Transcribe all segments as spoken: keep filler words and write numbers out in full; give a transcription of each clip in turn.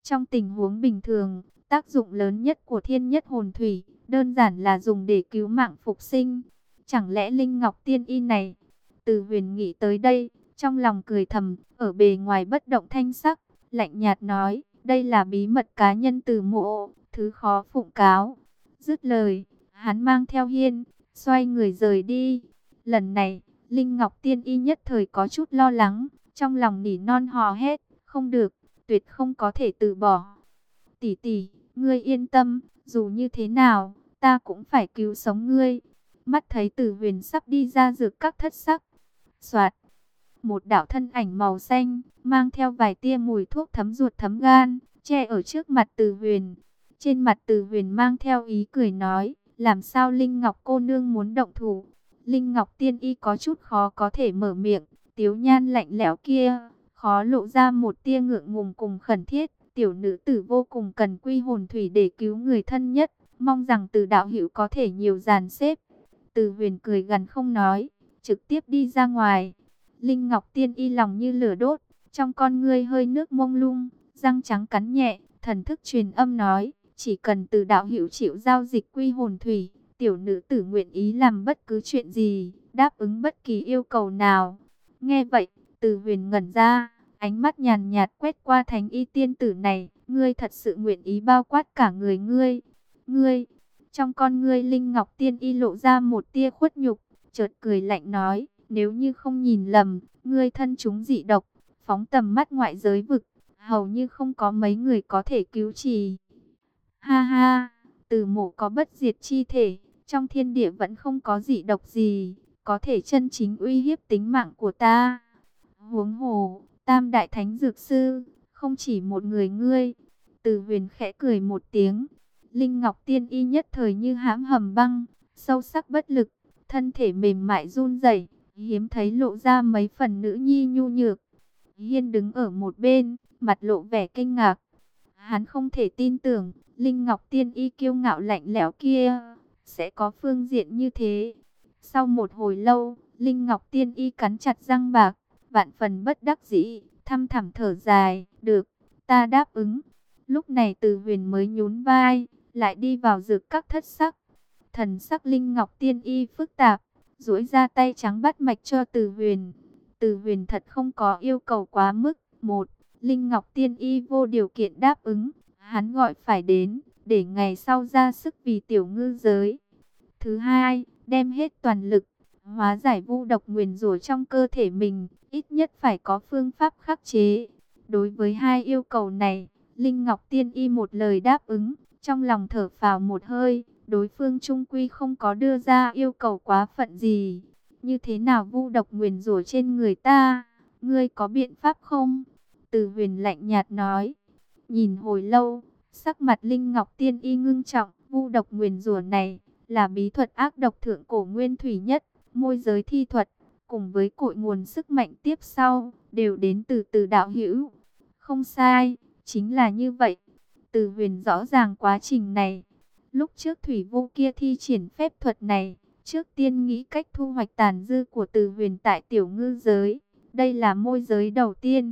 Trong tình huống bình thường, tác dụng lớn nhất của thiên nhất hồn thủy, đơn giản là dùng để cứu mạng phục sinh. Chẳng lẽ Linh Ngọc Tiên Y này? Từ Huyền nghĩ tới đây, trong lòng cười thầm, ở bề ngoài bất động thanh sắc, lạnh nhạt nói, đây là bí mật cá nhân Từ Mộ, thứ khó phụng cáo. Dứt lời, hắn mang theo Hiên, xoay người rời đi. Lần này, Linh Ngọc Tiên Y nhất thời có chút lo lắng, trong lòng nỉ non hò hét, không được, tuyệt không có thể từ bỏ. Tỷ tỷ, ngươi yên tâm, dù như thế nào, ta cũng phải cứu sống ngươi. Mắt thấy Từ Huyền sắp đi ra dược các thất sắc. Soạt, một đạo thân ảnh màu xanh, mang theo vài tia mùi thuốc thấm ruột thấm gan, che ở trước mặt Từ Huyền. Trên mặt Từ Huyền mang theo ý cười nói, làm sao Linh Ngọc cô nương muốn động thủ? Linh Ngọc Tiên Y có chút khó có thể mở miệng, tiếu nhan lạnh lẽo kia, khó lộ ra một tia ngượng ngùng cùng khẩn thiết. Tiểu nữ tử vô cùng cần quy hồn thủy để cứu người thân nhất, mong rằng Từ đạo hữu có thể nhiều dàn xếp. Từ Huyền cười gằn không nói, trực tiếp đi ra ngoài. Linh Ngọc Tiên Y lòng như lửa đốt, trong con ngươi hơi nước mông lung, răng trắng cắn nhẹ, thần thức truyền âm nói, chỉ cần Từ đạo hữu chịu giao dịch quy hồn thủy, tiểu nữ tử nguyện ý làm bất cứ chuyện gì, đáp ứng bất kỳ yêu cầu nào. Nghe vậy, Từ Huyền ngẩn ra, ánh mắt nhàn nhạt quét qua Thánh Y tiên tử này, ngươi thật sự nguyện ý bao quát cả người ngươi. Ngươi, trong con ngươi Linh Ngọc Tiên Y lộ ra một tia khuất nhục, chợt cười lạnh nói, nếu như không nhìn lầm, ngươi thân chúng dị độc, phóng tầm mắt ngoại giới vực, hầu như không có mấy người có thể cứu trì. Ha ha, Từ Mộ có bất diệt chi thể, trong thiên địa vẫn không có dị độc gì, có thể chân chính uy hiếp tính mạng của ta. Huống hồ, Tam Đại Thánh Dược Sư, không chỉ một người ngươi. Từ Huyền khẽ cười một tiếng. Linh Ngọc Tiên Y nhất thời như hãm hầm băng, sâu sắc bất lực, thân thể mềm mại run rẩy, hiếm thấy lộ ra mấy phần nữ nhi nhu nhược. Hiên đứng ở một bên, mặt lộ vẻ kinh ngạc. Hắn không thể tin tưởng, Linh Ngọc Tiên Y kiêu ngạo lạnh lẽo kia, sẽ có phương diện như thế. Sau một hồi lâu, Linh Ngọc Tiên Y cắn chặt răng bạc, vạn phần bất đắc dĩ, thăm thẳm thở dài, được, ta đáp ứng. Lúc này Từ Huyền mới nhún vai, lại đi vào dược các thất sắc. Thần sắc Linh Ngọc Tiên Y phức tạp, duỗi ra tay trắng bắt mạch cho Từ Huyền. Từ Huyền thật không có yêu cầu quá mức. Một, Linh Ngọc Tiên Y vô điều kiện đáp ứng, hắn gọi phải đến, để ngày sau ra sức vì tiểu ngư giới. Thứ hai, đem hết toàn lực, hóa giải vu độc nguyền rủa trong cơ thể mình, ít nhất phải có phương pháp khắc chế. Đối với hai yêu cầu này, Linh Ngọc Tiên Y một lời đáp ứng, trong lòng thở phào một hơi, đối phương trung quy không có đưa ra yêu cầu quá phận gì. Như thế nào vu độc nguyền rủa trên người ta, ngươi có biện pháp không? Từ Huyền lạnh nhạt nói. Nhìn hồi lâu, sắc mặt Linh Ngọc Tiên Y ngưng trọng, vu độc nguyền rủa này là bí thuật ác độc thượng cổ nguyên thủy nhất, môi giới thi thuật, cùng với cội nguồn sức mạnh tiếp sau, đều đến từ Từ đạo hữu. Không sai, chính là như vậy. Từ Huyền rõ ràng quá trình này. Lúc trước Thủy Vu kia thi triển phép thuật này, trước tiên nghĩ cách thu hoạch tàn dư của Từ Huyền tại tiểu ngư giới. Đây là môi giới đầu tiên.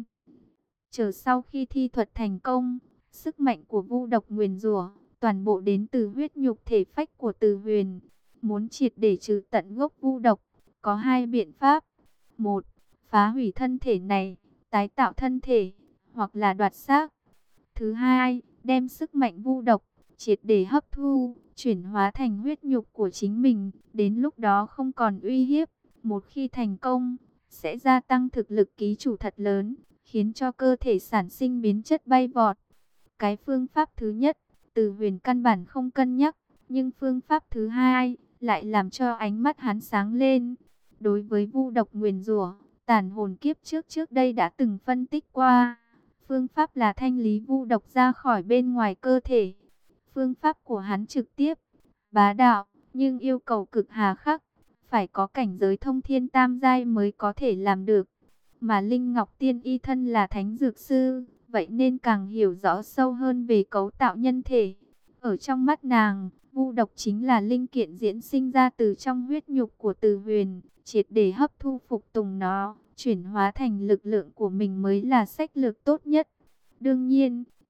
Chờ sau khi thi thuật thành công, sức mạnh của vu độc nguyền rủa toàn bộ đến từ huyết nhục thể phách của Từ Huyền. Muốn triệt để trừ tận gốc vu độc, có hai biện pháp. Một, phá hủy thân thể này, tái tạo thân thể, hoặc là đoạt xác. Thứ hai, đem sức mạnh vu độc, triệt để hấp thu, chuyển hóa thành huyết nhục của chính mình. Đến lúc đó không còn uy hiếp. Một khi thành công, sẽ gia tăng thực lực ký chủ thật lớn, khiến cho cơ thể sản sinh biến chất bay vọt. Cái phương pháp thứ nhất, Từ Huyền căn bản không cân nhắc, nhưng phương pháp thứ hai lại làm cho ánh mắt hắn sáng lên. Đối với vu độc nguyền rủa, tàn hồn kiếp trước trước đây đã từng phân tích qua. Phương pháp là thanh lý vu độc ra khỏi bên ngoài cơ thể. Phương pháp của hắn trực tiếp, bá đạo, nhưng yêu cầu cực hà khắc, phải có cảnh giới thông thiên tam giai mới có thể làm được. Mà Linh Ngọc Tiên Y thân là thánh dược sư, vậy nên càng hiểu rõ sâu hơn về cấu tạo nhân thể. Ở trong mắt nàng, vu độc chính là linh kiện diễn sinh ra từ trong huyết nhục của Từ Huyền, triệt để hấp thu phục tùng nó, chuyển hóa thành lực lượng của mình mới là sách lược tốt nhất. Đương nhiên,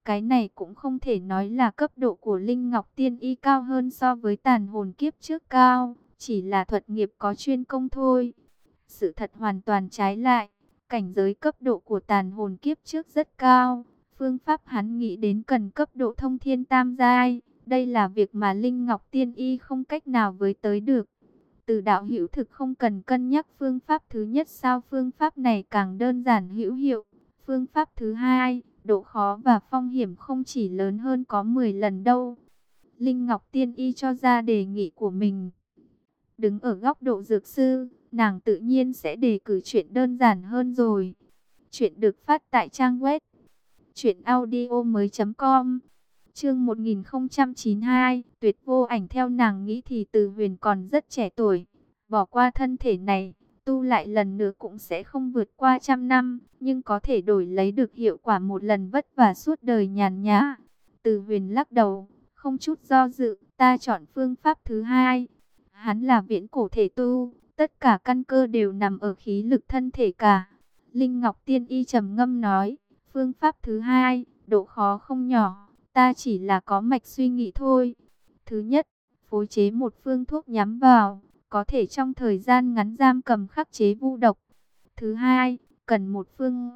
Cái này cũng không thể nói là cấp độ của Linh Ngọc Tiên Y cao hơn so với tàn hồn kiếp trước cao, chỉ là thuật nghiệp có chuyên công thôi. Sự thật hoàn toàn trái lại, cảnh giới cấp độ của tàn hồn kiếp trước rất cao, phương pháp hắn nghĩ đến cần cấp độ thông thiên tam giai, đây là việc mà Linh Ngọc Tiên Y không cách nào với tới được. Từ đạo hữu thực không cần cân nhắc phương pháp thứ nhất sao, phương pháp này càng đơn giản hữu hiệu. Phương pháp thứ hai, độ khó và phong hiểm không chỉ lớn hơn có mười lần đâu. Linh Ngọc Tiên Y cho ra đề nghị của mình. Đứng ở góc độ dược sư, nàng tự nhiên sẽ đề cử chuyện đơn giản hơn rồi. Chuyện được phát tại trang web truyện audio mới chấm com. Chương một nghìn không trăm chín mươi hai, Tuyệt Vô Ảnh. Theo nàng nghĩ thì Từ Huyền còn rất trẻ tuổi, bỏ qua thân thể này, tu lại lần nữa cũng sẽ không vượt qua trăm năm, nhưng có thể đổi lấy được hiệu quả một lần vất vả suốt đời nhàn nhã. Từ Huyền lắc đầu, không chút do dự, ta chọn phương pháp thứ hai. Hắn là viễn cổ thể tu, tất cả căn cơ đều nằm ở khí lực thân thể cả. Linh Ngọc Tiên Y trầm ngâm nói, phương pháp thứ hai, độ khó không nhỏ, ta chỉ là có mạch suy nghĩ thôi. Thứ nhất, phối chế một phương thuốc nhắm vào, có thể trong thời gian ngắn giam cầm khắc chế vu độc. Thứ hai, cần một phương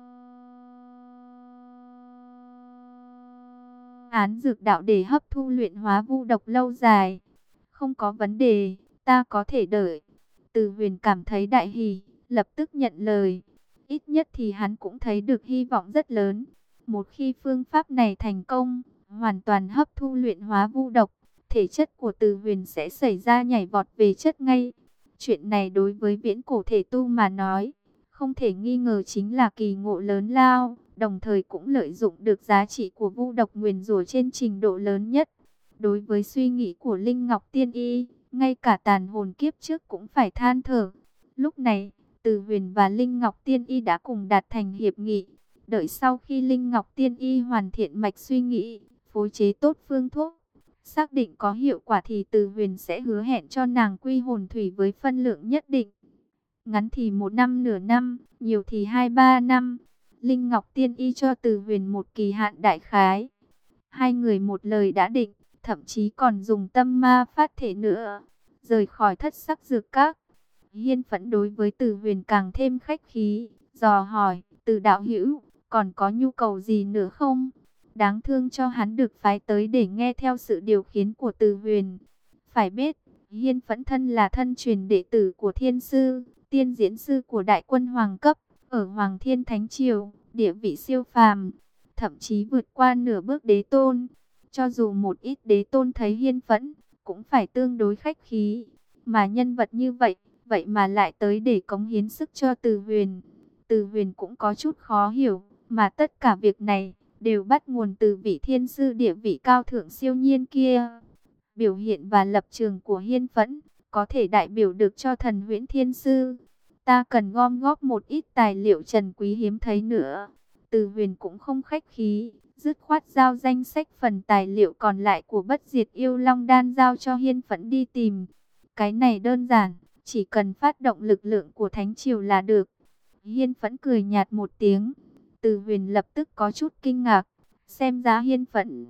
án dược đạo để hấp thu luyện hóa vu độc lâu dài. Không có vấn đề, ta có thể đợi. Từ Huyền cảm thấy đại hỉ, lập tức nhận lời. Ít nhất thì hắn cũng thấy được hy vọng rất lớn. Một khi phương pháp này thành công, hoàn toàn hấp thu luyện hóa vu độc, thể chất của Từ Huyền sẽ xảy ra nhảy vọt về chất ngay. Chuyện này đối với viễn cổ thể tu mà nói, không thể nghi ngờ chính là kỳ ngộ lớn lao, đồng thời cũng lợi dụng được giá trị của vu độc nguyền rủa trên trình độ lớn nhất. Đối với suy nghĩ của Linh Ngọc Tiên Y, ngay cả tàn hồn kiếp trước cũng phải than thở. Lúc này, Từ Huyền và Linh Ngọc Tiên Y đã cùng đạt thành hiệp nghị. Đợi sau khi Linh Ngọc Tiên Y hoàn thiện mạch suy nghĩ, phối chế tốt phương thuốc, xác định có hiệu quả thì Từ Huyền sẽ hứa hẹn cho nàng quy hồn thủy với phân lượng nhất định. Ngắn thì một năm nửa năm, nhiều thì hai ba năm. Linh Ngọc Tiên Y cho Từ Huyền một kỳ hạn đại khái. Hai người một lời đã định, thậm chí còn dùng tâm ma phát thể nữa. Rời khỏi thất sắc dược các, Hiên Phẫn đối với Từ Huyền càng thêm khách khí, dò hỏi, Từ đạo hữu, còn có nhu cầu gì nữa không? Đáng thương cho hắn được phái tới để nghe theo sự điều khiển của Từ Huyền. Phải biết, Hiên Phẫn thân là thân truyền đệ tử của Thiên Sư, tiên diễn sư của Đại Quân Hoàng cấp, ở Hoàng Thiên Thánh Triều, địa vị siêu phàm, thậm chí vượt qua nửa bước đế tôn. Cho dù một ít đế tôn thấy Hiên Phẫn, cũng phải tương đối khách khí. Mà nhân vật như vậy, vậy mà lại tới để cống hiến sức cho Từ Huyền. Từ Huyền cũng có chút khó hiểu, mà tất cả việc này đều bắt nguồn từ vị thiên sư địa vị cao thượng siêu nhiên kia. Biểu hiện và lập trường của Hiên Phẫn có thể đại biểu được cho thần huyễn thiên sư. Ta cần gom góp một ít tài liệu trần quý hiếm thấy nữa. Từ Huyền cũng không khách khí, dứt khoát giao danh sách phần tài liệu còn lại của Bất Diệt Yêu Long Đan giao cho Hiên Phẫn đi tìm. Cái này đơn giản, chỉ cần phát động lực lượng của Thánh Triều là được. Hiên Phẫn cười nhạt một tiếng. Từ Huyền lập tức có chút kinh ngạc, xem ra Hiên Phẫn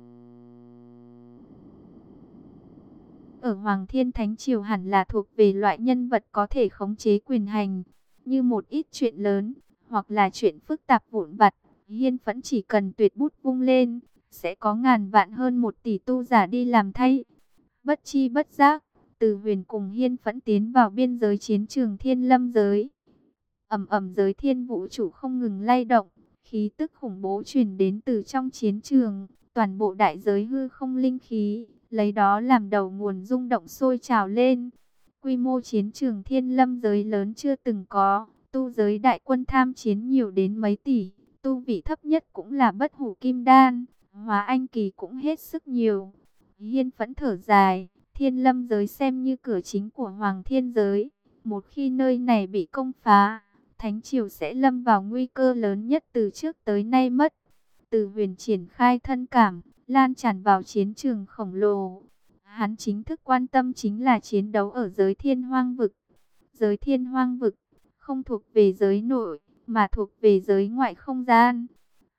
ở Hoàng Thiên Thánh Triều hẳn là thuộc về loại nhân vật có thể khống chế quyền hành. Như một ít chuyện lớn, hoặc là chuyện phức tạp vụn vặt, Hiên Phẫn chỉ cần tuyệt bút vung lên, sẽ có ngàn vạn hơn một tỷ tu giả đi làm thay. Bất chi bất giác, Từ Huyền cùng Hiên Phẫn tiến vào biên giới chiến trường Thiên Lâm giới. Ầm ầm, giới thiên vũ trụ không ngừng lay động, khí tức khủng bố truyền đến từ trong chiến trường, toàn bộ đại giới hư không linh khí, lấy đó làm đầu nguồn rung động sôi trào lên. Quy mô chiến trường Thiên Lâm giới lớn chưa từng có, tu giới đại quân tham chiến nhiều đến mấy tỷ, tu vị thấp nhất cũng là bất hủ kim đan, hóa anh kỳ cũng hết sức nhiều. Hiên Phẫn thở dài, Thiên Lâm giới xem như cửa chính của Hoàng Thiên giới, một khi nơi này bị công phá, Thánh Triều sẽ lâm vào nguy cơ lớn nhất từ trước tới nay mất. Từ Huyền triển khai thân cảm, lan tràn vào chiến trường khổng lồ. Hắn chính thức quan tâm chính là chiến đấu ở giới Thiên Hoang vực. Giới Thiên Hoang vực không thuộc về giới nội, mà thuộc về giới ngoại không gian.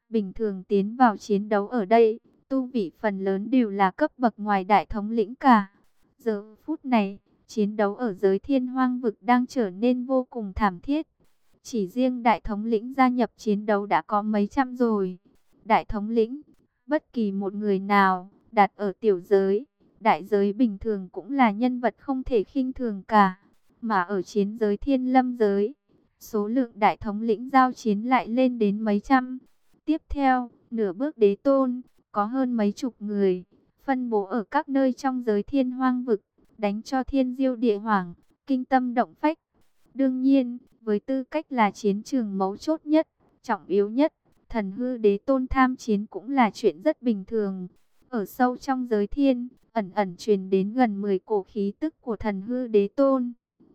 Bình thường tiến vào chiến đấu ở đây, tu vị phần lớn đều là cấp bậc ngoài đại thống lĩnh cả. Giờ phút này, chiến đấu ở giới thiên hoang vực đang trở nên vô cùng thảm thiết. Chỉ riêng đại thống lĩnh gia nhập chiến đấu đã có mấy trăm rồi. Đại thống lĩnh, bất kỳ một người nào, đặt ở tiểu giới, đại giới bình thường cũng là nhân vật không thể khinh thường cả. Mà ở chiến giới thiên lâm giới, số lượng đại thống lĩnh giao chiến lại lên đến mấy trăm. Tiếp theo, nửa bước đế tôn, có hơn mấy chục người, phân bố ở các nơi trong giới thiên hoang vực, đánh cho thiên diêu địa hoảng, kinh tâm động phách. Đương nhiên, với tư cách là chiến trường mấu chốt nhất, trọng yếu nhất, thần hư đế tôn tham chiến cũng là chuyện rất bình thường. Ở sâu trong giới thiên, ẩn ẩn truyền đến gần mười cổ khí tức của thần hư đế tôn.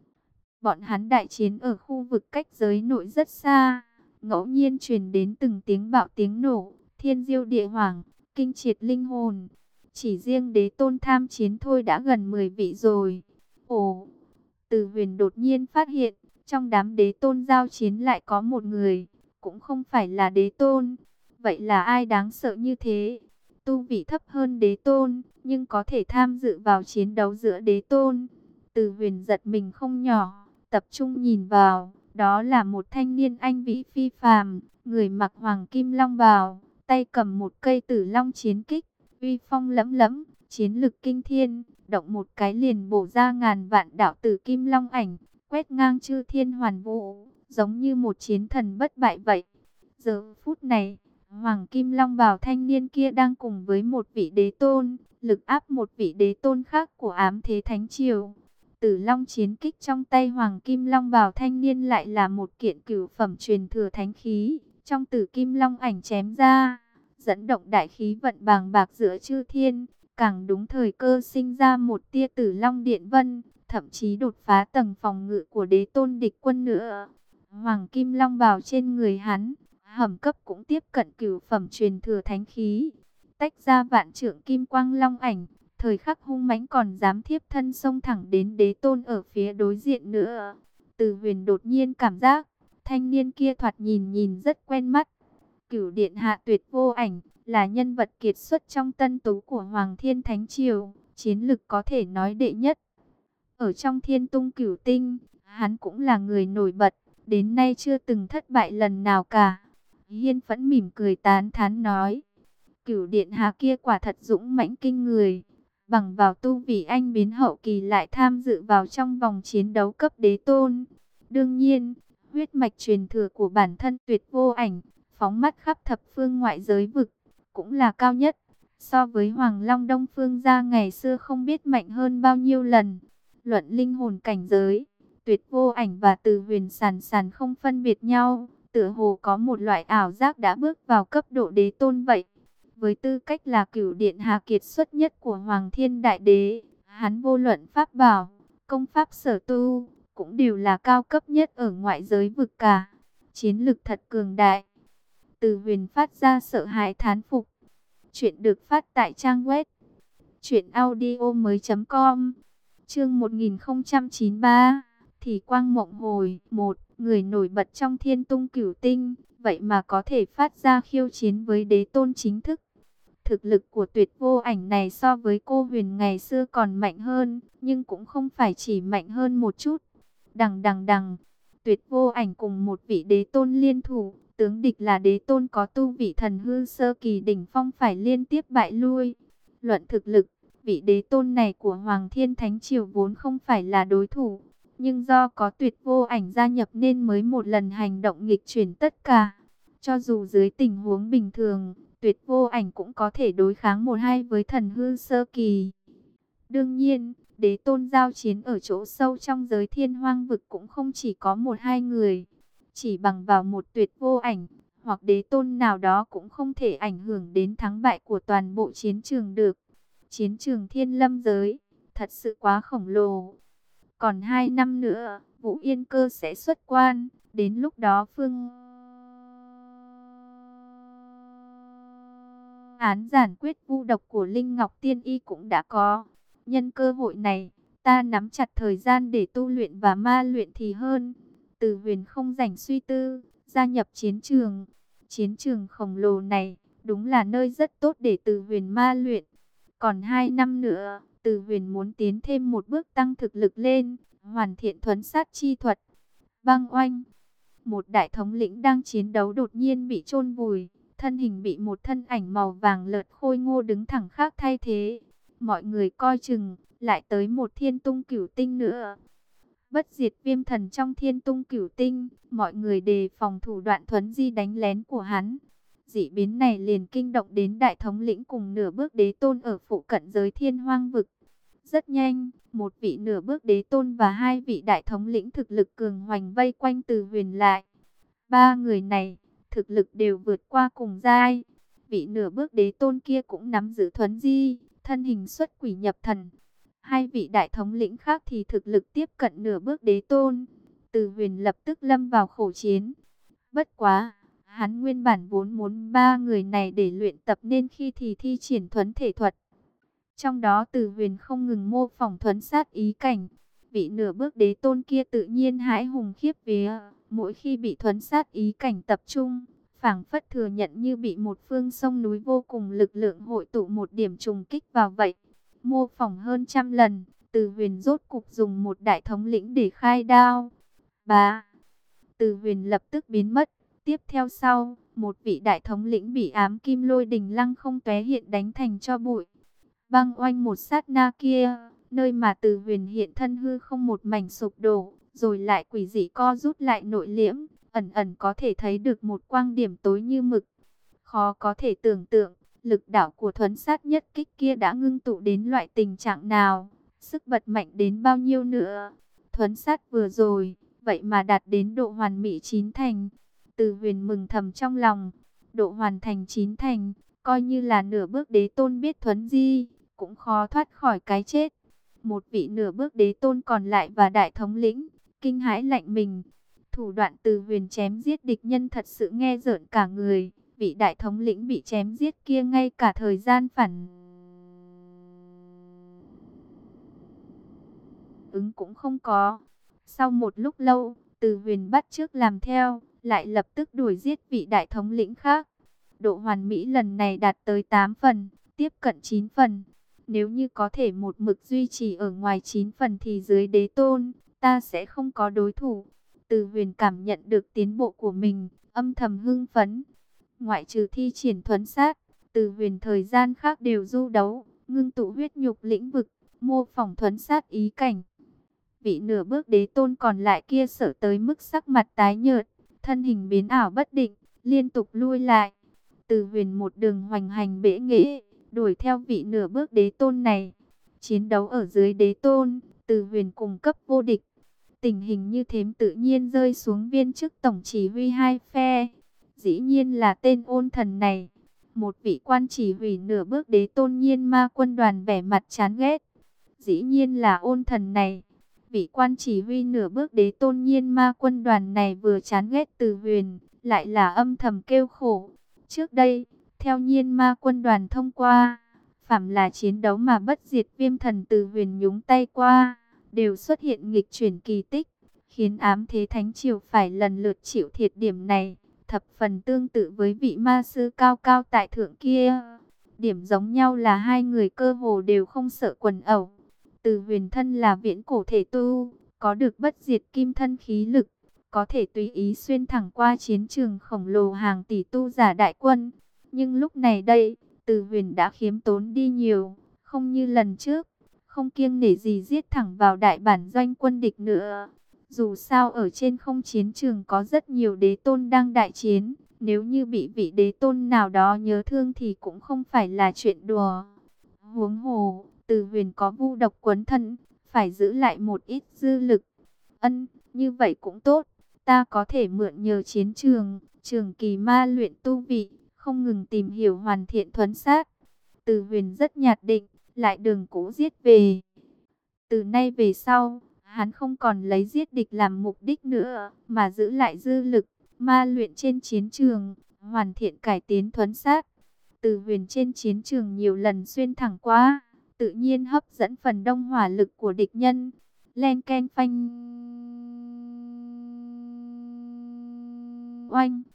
Bọn hắn đại chiến ở khu vực cách giới nội rất xa, ngẫu nhiên truyền đến từng tiếng bạo tiếng nổ, thiên diêu địa hoảng, kinh triệt linh hồn. Chỉ riêng đế tôn tham chiến thôi đã gần mười vị rồi. Ồ, Từ Huyền đột nhiên phát hiện, trong đám đế tôn giao chiến lại có một người, cũng không phải là đế tôn. Vậy là ai đáng sợ như thế? Tu vị thấp hơn đế tôn, nhưng có thể tham dự vào chiến đấu giữa đế tôn. Từ Huyền giật mình không nhỏ, tập trung nhìn vào, đó là một thanh niên anh vĩ phi phàm, người mặc hoàng kim long bào, tay cầm một cây tử long chiến kích, uy phong lẫm lẫm, chiến lực kinh thiên, động một cái liền bổ ra ngàn vạn đạo tử kim long ảnh, quét ngang chư thiên hoàn vũ, giống như một chiến thần bất bại vậy. Giờ phút này, hoàng kim long bào thanh niên kia đang cùng với một vị đế tôn, lực áp một vị đế tôn khác của ám thế thánh triều. Tử long chiến kích trong tay hoàng kim long bào thanh niên lại là một kiện cửu phẩm truyền thừa thánh khí, trong tử kim long ảnh chém ra, dẫn động đại khí vận bàng bạc giữa chư thiên, càng đúng thời cơ sinh ra một tia tử long điện vân, thậm chí đột phá tầng phòng ngự của đế tôn địch quân nữa. Hoàng kim long bào trên người hắn, hầm cấp cũng tiếp cận cửu phẩm truyền thừa thánh khí, tách ra vạn trượng kim quang long ảnh, thời khắc hung mãnh còn dám thiếp thân xông thẳng đến đế tôn ở phía đối diện nữa. Từ Huyền đột nhiên cảm giác, thanh niên kia thoạt nhìn nhìn rất quen mắt. Cửu điện hạ Tuyệt Vô Ảnh, là nhân vật kiệt xuất trong tân tú của Hoàng Thiên Thánh Triều, chiến lực có thể nói đệ nhất. Ở trong thiên tung cửu tinh, hắn cũng là người nổi bật, đến nay chưa từng thất bại lần nào cả. Hiên Phẫn mỉm cười tán thán nói, Cửu điện hạ kia quả thật dũng mãnh kinh người, bằng vào tu vị anh biến hậu kỳ lại tham dự vào trong vòng chiến đấu cấp đế tôn. Đương nhiên, huyết mạch truyền thừa của bản thân Tuyệt Vô Ảnh, phóng mắt khắp thập phương ngoại giới vực, cũng là cao nhất. So với Hoàng Long Đông Phương gia ngày xưa không biết mạnh hơn bao nhiêu lần. Luận linh hồn cảnh giới, Tuyệt Vô Ảnh và Từ Huyền sàn sàn không phân biệt nhau, tựa hồ có một loại ảo giác đã bước vào cấp độ đế tôn vậy. Với tư cách là cửu điện hạ kiệt xuất nhất của Hoàng Thiên Đại Đế, hắn vô luận pháp bảo, công pháp sở tu, cũng đều là cao cấp nhất ở ngoại giới vực cả. Chiến lực thật cường đại. Từ Huyền phát ra sợ hãi thán phục. Chuyện được phát tại trang web truyện audio mới chấm com. Chương một nghìn không trăm chín mươi ba, Thì Quang Mộng Hồi. Một người nổi bật trong thiên tung cửu tinh, vậy mà có thể phát ra khiêu chiến với đế tôn chính thức. Thực lực của Tuyệt Vô Ảnh này so với cô Huyền ngày xưa còn mạnh hơn, nhưng cũng không phải chỉ mạnh hơn một chút. Đằng đằng đằng, Tuyệt Vô Ảnh cùng một vị đế tôn liên thủ, tướng địch là đế tôn có tu vị thần hư sơ kỳ đỉnh phong phải liên tiếp bại lui. Luận thực lực, vị đế tôn này của Hoàng Thiên Thánh Triều vốn không phải là đối thủ, nhưng do có Tuyệt Vô Ảnh gia nhập nên mới một lần hành động nghịch chuyển tất cả. Cho dù dưới tình huống bình thường, Tuyệt Vô Ảnh cũng có thể đối kháng một hai với thần hư sơ kỳ. Đương nhiên, đế tôn giao chiến ở chỗ sâu trong giới thiên hoang vực cũng không chỉ có một hai người. Chỉ bằng vào một Tuyệt Vô Ảnh, hoặc đế tôn nào đó cũng không thể ảnh hưởng đến thắng bại của toàn bộ chiến trường được. Chiến trường thiên lâm giới, thật sự quá khổng lồ. Còn hai năm nữa, Vũ Yên Cơ sẽ xuất quan, đến lúc đó phương án giản quyết vu độc của Linh Ngọc Tiên Y cũng đã có. Nhân cơ hội này, ta nắm chặt thời gian để tu luyện và ma luyện thì hơn. Từ Huyền không rảnh suy tư, gia nhập chiến trường. Chiến trường khổng lồ này đúng là nơi rất tốt để Từ Huyền ma luyện. Còn hai năm nữa, Từ Huyền muốn tiến thêm một bước tăng thực lực lên, hoàn thiện thuấn sát chi thuật. Bang oanh, một đại thống lĩnh đang chiến đấu đột nhiên bị chôn vùi, thân hình bị một thân ảnh màu vàng lợt khôi ngô đứng thẳng khác thay thế. Mọi người coi chừng, lại tới một thiên tung cửu tinh nữa. Bất diệt viêm thần trong thiên tung cửu tinh, mọi người đề phòng thủ đoạn thuấn di đánh lén của hắn. Dị biến này liền kinh động đến đại thống lĩnh cùng nửa bước đế tôn ở phụ cận giới thiên hoang vực. Rất nhanh, một vị nửa bước đế tôn và hai vị đại thống lĩnh thực lực cường hoành vây quanh Từ Huyền lại. Ba người này, thực lực đều vượt qua cùng giai. Vị nửa bước đế tôn kia cũng nắm giữ thuấn di, thân hình xuất quỷ nhập thần. Hai vị đại thống lĩnh khác thì thực lực tiếp cận nửa bước đế tôn. Từ Huyền lập tức lâm vào khổ chiến. Bất quá, hắn nguyên bản vốn muốn ba người này để luyện tập nên khi thì thi triển thuấn thể thuật. Trong đó Từ Huyền không ngừng mô phỏng thuấn sát ý cảnh. Vị nửa bước đế tôn kia tự nhiên hãi hùng khiếp vía. Mỗi khi bị thuấn sát ý cảnh tập trung, phảng phất thừa nhận như bị một phương sông núi vô cùng lực lượng hội tụ một điểm trùng kích vào vậy. Mô phỏng hơn trăm lần, Từ Huyền rốt cục dùng một đại thống lĩnh để khai đao. Bá, Từ Huyền lập tức biến mất. Tiếp theo sau, một vị đại thống lĩnh bị ám kim lôi đình lăng không tóe hiện đánh thành cho bụi. Băng oanh một sát na kia, nơi mà Từ Huyền hiện thân hư không một mảnh sụp đổ, rồi lại quỷ dị co rút lại nội liễm, ẩn ẩn có thể thấy được một quang điểm tối như mực. Khó có thể tưởng tượng, lực đạo của thuấn sát nhất kích kia đã ngưng tụ đến loại tình trạng nào, sức bật mạnh đến bao nhiêu nữa. Thuấn sát vừa rồi, vậy mà đạt đến độ hoàn mỹ chín thành. Từ Huyền mừng thầm trong lòng, độ hoàn thành chín thành, coi như là nửa bước đế tôn biết thuấn di, cũng khó thoát khỏi cái chết. Một vị nửa bước đế tôn còn lại và đại thống lĩnh, kinh hãi lạnh mình. Thủ đoạn Từ Huyền chém giết địch nhân thật sự nghe rợn cả người. Vị đại thống lĩnh bị chém giết kia ngay cả thời gian phản ứng cũng không có. Sau một lúc lâu, Từ Huyền bắt chước làm theo, lại lập tức đuổi giết vị đại thống lĩnh khác. Độ hoàn mỹ lần này đạt tới tám phần, tiếp cận chín phần. Nếu như có thể một mực duy trì ở ngoài chín phần thì dưới đế tôn, ta sẽ không có đối thủ. Từ Huyền cảm nhận được tiến bộ của mình, âm thầm hưng phấn. Ngoại trừ thi triển thuấn sát, Từ Huyền thời gian khác đều du đấu, ngưng tụ huyết nhục lĩnh vực, mô phỏng thuấn sát ý cảnh. Vị nửa bước đế tôn còn lại kia sợ tới mức sắc mặt tái nhợt, thân hình biến ảo bất định, liên tục lui lại. Từ Huyền một đường hoành hành bẽ nghễ, đuổi theo vị nửa bước đế tôn này. Chiến đấu ở dưới đế tôn, Từ Huyền cùng cấp vô địch. Tình hình như thế tự nhiên rơi xuống viên chức tổng chỉ huy hai phe. Dĩ nhiên là tên Ôn Thần này. Một vị quan chỉ huy nửa bước đế tôn Nhiên Ma quân đoàn vẻ mặt chán ghét. Dĩ nhiên là Ôn Thần này. Vị quan chỉ huy nửa bước đế tôn Nhiên Ma quân đoàn này vừa chán ghét Từ Huyền, lại là âm thầm kêu khổ. Trước đây, theo Nhiên Ma quân đoàn thông qua, phàm là chiến đấu mà bất diệt viêm thần Từ Huyền nhúng tay qua, đều xuất hiện nghịch chuyển kỳ tích, khiến ám thế thánh triều phải lần lượt chịu thiệt. Điểm này thập phần tương tự với vị ma sư cao cao tại thượng kia. Điểm giống nhau là hai người cơ hồ đều không sợ quần ẩu. Từ Huyền thân là viễn cổ thể tu, có được bất diệt kim thân khí lực, có thể tùy ý xuyên thẳng qua chiến trường khổng lồ hàng tỷ tu giả đại quân. Nhưng lúc này đây, Từ Huyền đã khiêm tốn đi nhiều, không như lần trước, không kiêng nể gì giết thẳng vào đại bản doanh quân địch nữa. Dù sao ở trên không chiến trường có rất nhiều đế tôn đang đại chiến, nếu như bị vị đế tôn nào đó nhớ thương thì cũng không phải là chuyện đùa. Huống hồ, Từ Huyền có vu độc quấn thân, phải giữ lại một ít dư lực. Ân, như vậy cũng tốt, ta có thể mượn nhờ chiến trường, trường kỳ ma luyện tu vị, không ngừng tìm hiểu hoàn thiện thuấn sát. Từ Huyền rất nhạt định, lại đường cũ giết về. Từ nay về sau, hắn không còn lấy giết địch làm mục đích nữa, mà giữ lại dư lực, ma luyện trên chiến trường, hoàn thiện cải tiến thuấn sát. Từ Huyền trên chiến trường nhiều lần xuyên thẳng qua, tự nhiên hấp dẫn phần đông hỏa lực của địch nhân. Len keng phanh oanh,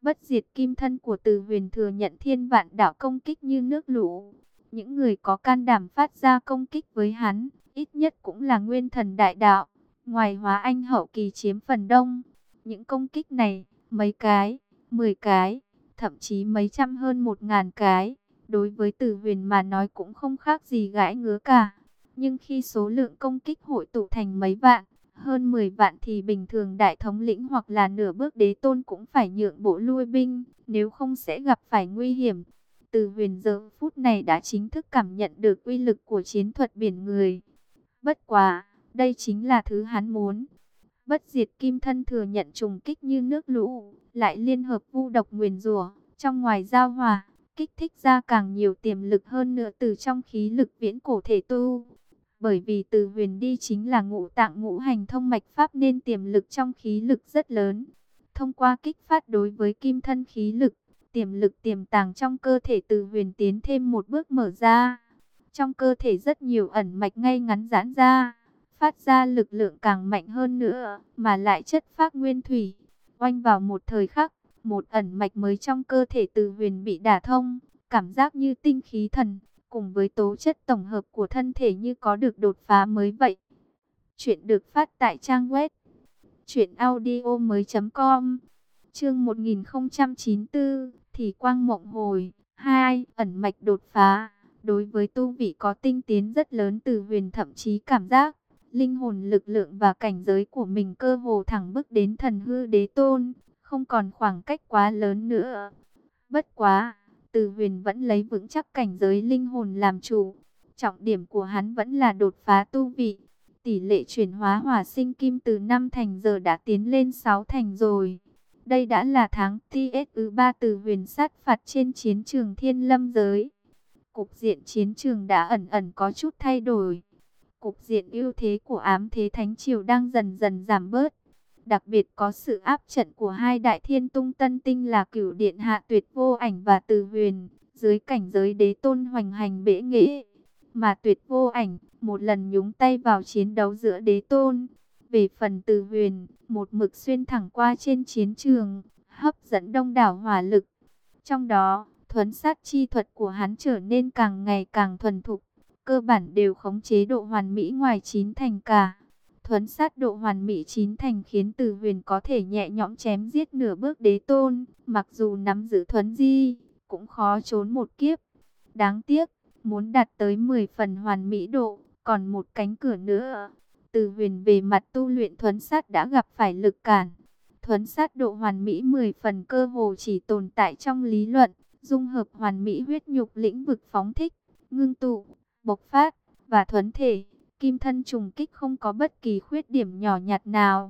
Bất diệt kim thân của Từ Huyền thừa nhận thiên vạn đạo công kích như nước lũ. Những người có can đảm phát ra công kích với hắn, ít nhất cũng là nguyên thần đại đạo. Ngoài Hóa Anh hậu kỳ chiếm phần đông, những công kích này, mấy cái, mười cái, thậm chí mấy trăm hơn một ngàn cái, đối với Từ Huyền mà nói cũng không khác gì gãi ngứa cả. Nhưng khi số lượng công kích hội tụ thành mấy vạn, hơn mười vạn thì bình thường đại thống lĩnh hoặc là nửa bước đế tôn cũng phải nhượng bộ lui binh, nếu không sẽ gặp phải nguy hiểm. Từ Huyền giờ phút này đã chính thức cảm nhận được uy lực của chiến thuật biển người. Bất quá, đây chính là thứ hắn muốn. Bất diệt kim thân thừa nhận trùng kích như nước lũ, lại liên hợp vu độc nguyền rủa, trong ngoài giao hòa, kích thích ra càng nhiều tiềm lực hơn nữa từ trong khí lực viễn cổ thể tu. Bởi vì Từ Huyền đi chính là ngũ tạng ngũ hành thông mạch pháp nên tiềm lực trong khí lực rất lớn. Thông qua kích phát đối với kim thân khí lực, tiềm lực tiềm tàng trong cơ thể Từ Huyền tiến thêm một bước mở ra. Trong cơ thể rất nhiều ẩn mạch ngay ngắn giãn ra, phát ra lực lượng càng mạnh hơn nữa, mà lại chất phác nguyên thủy. Oanh vào một thời khắc, một ẩn mạch mới trong cơ thể Từ Huyền bị đả thông, cảm giác như tinh khí thần, cùng với tố chất tổng hợp của thân thể như có được đột phá mới vậy. Chuyện được phát tại trang web truyện audio mới chấm com. Chương một nghìn không trăm chín mươi tư, Thì quang mộng hồi hai, ẩn mạch đột phá. Đối với tu vị có tinh tiến rất lớn, Từ Huyền thậm chí cảm giác linh hồn lực lượng và cảnh giới của mình cơ hồ thẳng bước đến thần hư đế tôn, không còn khoảng cách quá lớn nữa. Bất quá, Từ Huyền vẫn lấy vững chắc cảnh giới linh hồn làm chủ. Trọng điểm của hắn vẫn là đột phá tu vị. Tỷ lệ chuyển hóa hỏa sinh kim từ năm thành giờ đã tiến lên sáu thành rồi. Đây đã là tháng tê ét thứ ba Từ Huyền sát phạt trên chiến trường Thiên Lâm giới. Cục diện chiến trường đã ẩn ẩn có chút thay đổi. Cục diện ưu thế của Ám Thế Thánh Triều đang dần dần giảm bớt. Đặc biệt có sự áp trận của hai đại thiên tung tân tinh là Cửu Điện Hạ Tuyệt Vô Ảnh và Từ Huyền, dưới cảnh giới đế tôn hoành hành bệ nghệ. Mà Tuyệt Vô Ảnh một lần nhúng tay vào chiến đấu giữa đế tôn. Về phần Từ Huyền, một mực xuyên thẳng qua trên chiến trường, hấp dẫn đông đảo hỏa lực. Trong đó, thuấn sát chi thuật của hắn trở nên càng ngày càng thuần thục, cơ bản đều khống chế độ hoàn mỹ ngoài chín thành cả. Thuấn sát độ hoàn mỹ chín thành khiến Từ Huyền có thể nhẹ nhõm chém giết nửa bước đế tôn, mặc dù nắm giữ thuấn di, cũng khó trốn một kiếp. Đáng tiếc, muốn đạt tới mười phần hoàn mỹ độ, còn một cánh cửa nữa. Từ Huyền về mặt tu luyện thuấn sát đã gặp phải lực cản. Thuấn sát độ hoàn mỹ mười phần cơ hồ chỉ tồn tại trong lý luận, dung hợp hoàn mỹ huyết nhục lĩnh vực phóng thích, ngưng tụ, bộc phát và thuấn thể. Kim thân trùng kích không có bất kỳ khuyết điểm nhỏ nhặt nào.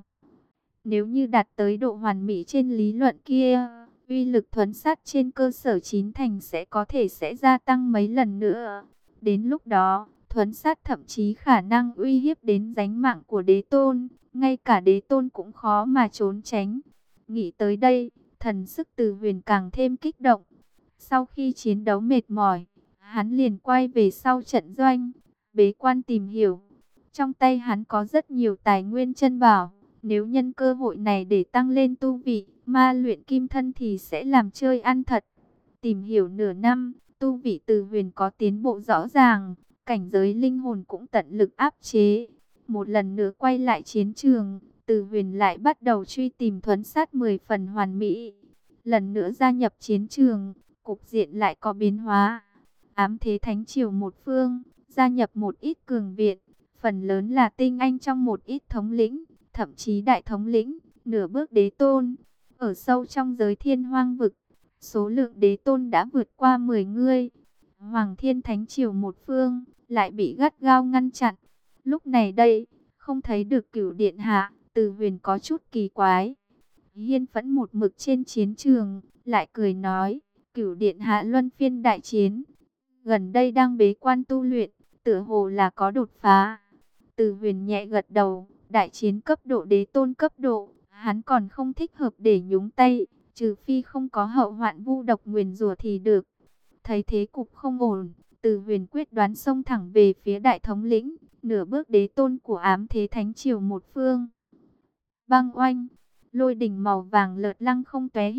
Nếu như đạt tới độ hoàn mỹ trên lý luận kia, uy lực thuấn sát trên cơ sở chín thành sẽ có thể sẽ gia tăng mấy lần nữa. Đến lúc đó, thuấn sát thậm chí khả năng uy hiếp đến tánh mạng của đế tôn, ngay cả đế tôn cũng khó mà trốn tránh. Nghĩ tới đây, thần sức Từ Huyền càng thêm kích động. Sau khi chiến đấu mệt mỏi, hắn liền quay về sau trận doanh, bế quan tìm hiểu. Trong tay hắn có rất nhiều tài nguyên chân bảo, nếu nhân cơ hội này để tăng lên tu vị, ma luyện kim thân thì sẽ làm chơi ăn thật. Tìm hiểu nửa năm, tu vị Từ Huyền có tiến bộ rõ ràng, cảnh giới linh hồn cũng tận lực áp chế. Một lần nữa quay lại chiến trường, Từ Huyền lại bắt đầu truy tìm thuấn sát mười phần hoàn mỹ. Lần nữa gia nhập chiến trường, cục diện lại có biến hóa. Ám Thế Thánh Triều một phương, gia nhập một ít cường viện, phần lớn là tinh anh trong một ít thống lĩnh, thậm chí đại thống lĩnh, nửa bước đế tôn. Ở sâu trong giới thiên hoang vực, số lượng đế tôn đã vượt qua mười người. Hoàng Thiên Thánh Triều một phương, lại bị gắt gao ngăn chặn. Lúc này đây, không thấy được Cửu Điện Hạ, Từ Huyền có chút kỳ quái. Hiên Phẫn một mực trên chiến trường, lại cười nói, Cửu Điện Hạ luân phiên đại chiến, gần đây đang bế quan tu luyện, tựa hồ là có đột phá. Từ Huyền nhẹ gật đầu, đại chiến cấp độ đế tôn cấp độ, hắn còn không thích hợp để nhúng tay, trừ phi không có hậu hoạn vu độc nguyền rủa thì được. Thấy thế cục không ổn, Từ Huyền quyết đoán xông thẳng về phía đại thống lĩnh, nửa bước đế tôn của Ám Thế Thánh Triều một phương. Băng oanh, lôi đỉnh màu vàng lợt lăng không tóe hiện,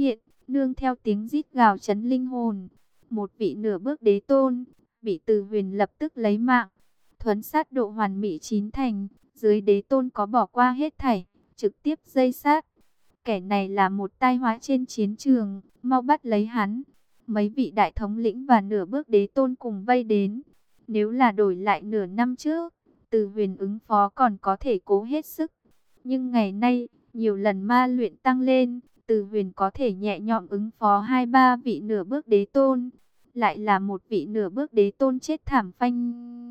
nương theo tiếng rít gào chấn linh hồn. Một vị nửa bước đế tôn, bị Từ Huyền lập tức lấy mạng. Thuấn sát độ hoàn mỹ chín thành, dưới đế tôn có bỏ qua hết thảy, trực tiếp dây sát. Kẻ này là một tai họa trên chiến trường, mau bắt lấy hắn. Mấy vị đại thống lĩnh và nửa bước đế tôn cùng vây đến. Nếu là đổi lại nửa năm trước, Từ Huyền ứng phó còn có thể cố hết sức. Nhưng ngày nay, nhiều lần ma luyện tăng lên, Từ Huyền có thể nhẹ nhõm ứng phó hai ba vị nửa bước đế tôn. Lại là một vị nửa bước đế tôn chết thảm phanh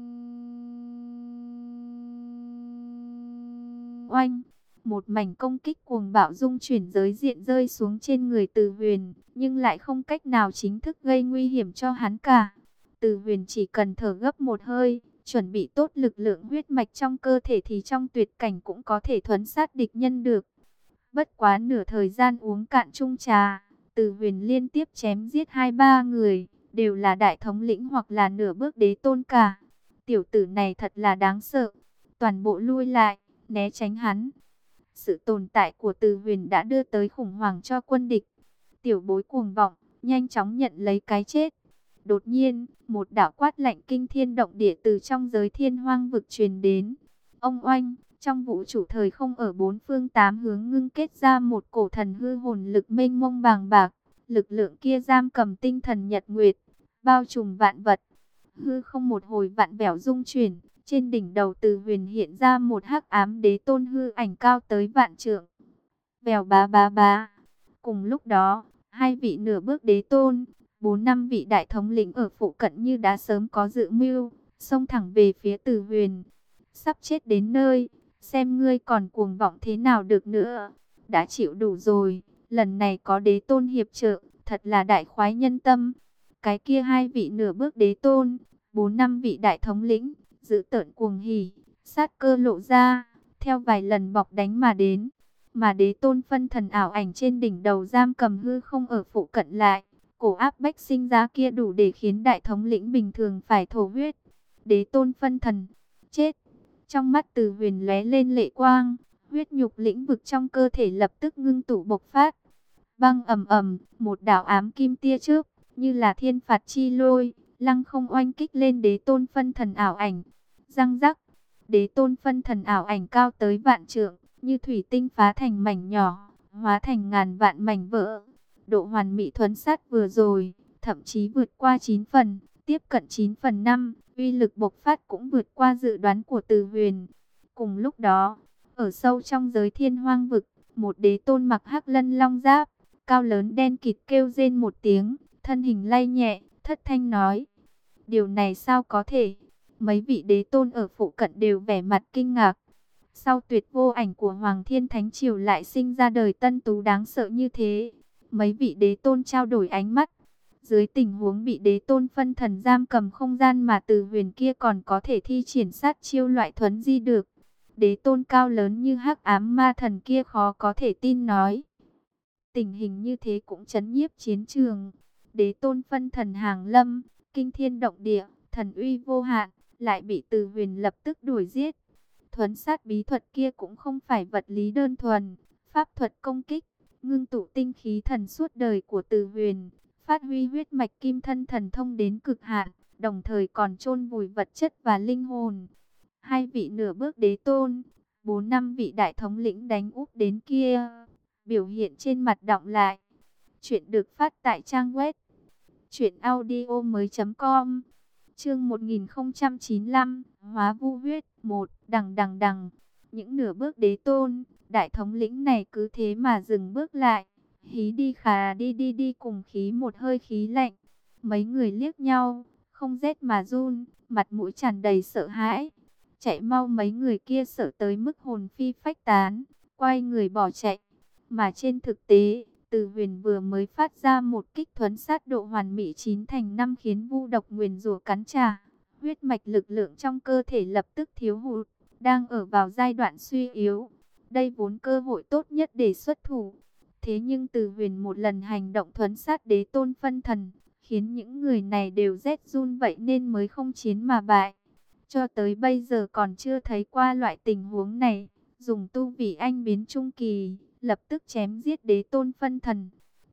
oanh. Một mảnh công kích cuồng bạo dung chuyển giới diện rơi xuống trên người Từ Huyền, nhưng lại không cách nào chính thức gây nguy hiểm cho hắn cả. Từ Huyền chỉ cần thở gấp một hơi, chuẩn bị tốt lực lượng huyết mạch trong cơ thể thì trong tuyệt cảnh cũng có thể thuấn sát địch nhân được. Bất quá nửa thời gian uống cạn chung trà, Từ Huyền liên tiếp chém giết hai ba người, đều là đại thống lĩnh hoặc là nửa bước đế tôn cả. Tiểu tử này thật là đáng sợ. Toàn bộ lui lại, né tránh hắn. Sự tồn tại của Từ Huyền đã đưa tới khủng hoảng cho quân địch. Tiểu bối cuồng vọng, nhanh chóng nhận lấy cái chết. Đột nhiên, một đạo quát lạnh kinh thiên động địa từ trong giới thiên hoang vực truyền đến. Ông oanh, trong vũ trụ thời không ở bốn phương tám hướng ngưng kết ra một cổ thần hư hồn lực mênh mông bàng bạc. Lực lượng kia giam cầm tinh thần nhật nguyệt, bao trùm vạn vật. Hư không một hồi vạn vẹo rung chuyển. Trên đỉnh đầu Từ Huyền hiện ra một hắc ám đế tôn hư ảnh cao tới vạn trượng. Vèo bá bá bá. Cùng lúc đó, hai vị nửa bước đế tôn, bốn năm vị đại thống lĩnh ở phụ cận như đã sớm có dự mưu, xông thẳng về phía Từ Huyền. Sắp chết đến nơi, xem ngươi còn cuồng vọng thế nào được nữa. Đã chịu đủ rồi, lần này có đế tôn hiệp trợ, thật là đại khoái nhân tâm. Cái kia hai vị nửa bước đế tôn, bốn năm vị đại thống lĩnh, dữ tợn cuồng hỉ, sát cơ lộ ra, theo vài lần bọc đánh mà đến. Mà đế tôn phân thần ảo ảnh trên đỉnh đầu giam cầm hư không ở phụ cận lại. Cổ áp bách sinh ra kia đủ để khiến đại thống lĩnh bình thường phải thổ huyết. Đế tôn phân thần, chết. Trong mắt Từ Huyền lóe lên lệ quang, huyết nhục lĩnh vực trong cơ thể lập tức ngưng tụ bộc phát. Băng ầm ầm, một đạo ám kim tia chớp, như là thiên phạt chi lôi, lăng không oanh kích lên đế tôn phân thần ảo ảnh. Răng rắc, đế tôn phân thần ảo ảnh cao tới vạn trượng, như thủy tinh phá thành mảnh nhỏ, hóa thành ngàn vạn mảnh vỡ. Độ hoàn mỹ thuấn sát vừa rồi, thậm chí vượt qua chín phần, tiếp cận chín phần năm, uy lực bộc phát cũng vượt qua dự đoán của Từ Huyền. Cùng lúc đó, ở sâu trong giới thiên hoang vực, một đế tôn mặc hắc lân long giáp, cao lớn đen kịt kêu rên một tiếng, thân hình lay nhẹ, thất thanh nói: điều này sao có thể? Mấy vị đế tôn ở phụ cận đều vẻ mặt kinh ngạc. Sau tuyệt vô ảnh của Hoàng Thiên Thánh Triều lại sinh ra đời tân tú đáng sợ như thế. Mấy vị đế tôn trao đổi ánh mắt. Dưới tình huống bị đế tôn phân thần giam cầm không gian mà Từ Huyền kia còn có thể thi triển sát chiêu loại thuấn di được. Đế tôn cao lớn như hắc ám ma thần kia khó có thể tin nói. Tình hình như thế cũng chấn nhiếp chiến trường. Đế tôn phân thần hàng lâm, kinh thiên động địa, thần uy vô hạn, lại bị Từ Huyền lập tức đuổi giết. Thuấn sát bí thuật kia cũng không phải vật lý đơn thuần, pháp thuật công kích, ngưng tụ tinh khí thần suốt đời của Từ Huyền, phát huy huyết mạch kim thân thần thông đến cực hạn, đồng thời còn chôn vùi vật chất và linh hồn. Hai vị nửa bước đế tôn, bốn năm vị đại thống lĩnh đánh úp đến kia, biểu hiện trên mặt đọng lại. Chuyện được phát tại trang web truyện audio mới chấm com. Chương một nghìn không trăm chín mươi lăm, Hóa Vu Huyết một, đằng đằng đằng. Những nửa bước đế tôn, đại thống lĩnh này cứ thế mà dừng bước lại. Hí đi khà đi đi đi cùng khí một hơi khí lạnh. Mấy người liếc nhau, không rét mà run, mặt mũi tràn đầy sợ hãi. Chạy mau mấy người kia sợ tới mức hồn phi phách tán, quay người bỏ chạy. Mà trên thực tế, Từ Huyền vừa mới phát ra một kích thuấn sát độ hoàn mỹ chín thành năm khiến vu độc nguyền rủa cắn trả. Huyết mạch lực lượng trong cơ thể lập tức thiếu hụt, đang ở vào giai đoạn suy yếu. Đây vốn cơ hội tốt nhất để xuất thủ. Thế nhưng Từ Huyền một lần hành động thuấn sát đế tôn phân thần, khiến những người này đều rét run vậy nên mới không chiến mà bại. Cho tới bây giờ còn chưa thấy qua loại tình huống này. Dùng tu vị anh biến trung kỳ, lập tức chém giết đế tôn phân thần.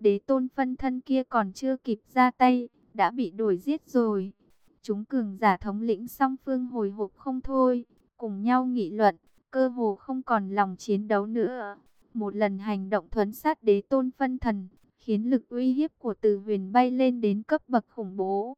Đế tôn phân thân kia còn chưa kịp ra tay, đã bị đuổi giết rồi. Chúng cường giả thống lĩnh song phương hồi hộp không thôi, cùng nhau nghị luận, cơ hồ không còn lòng chiến đấu nữa. Một lần hành động thuấn sát đế tôn phân thần, khiến lực uy hiếp của Từ Huyền bay lên đến cấp bậc khủng bố.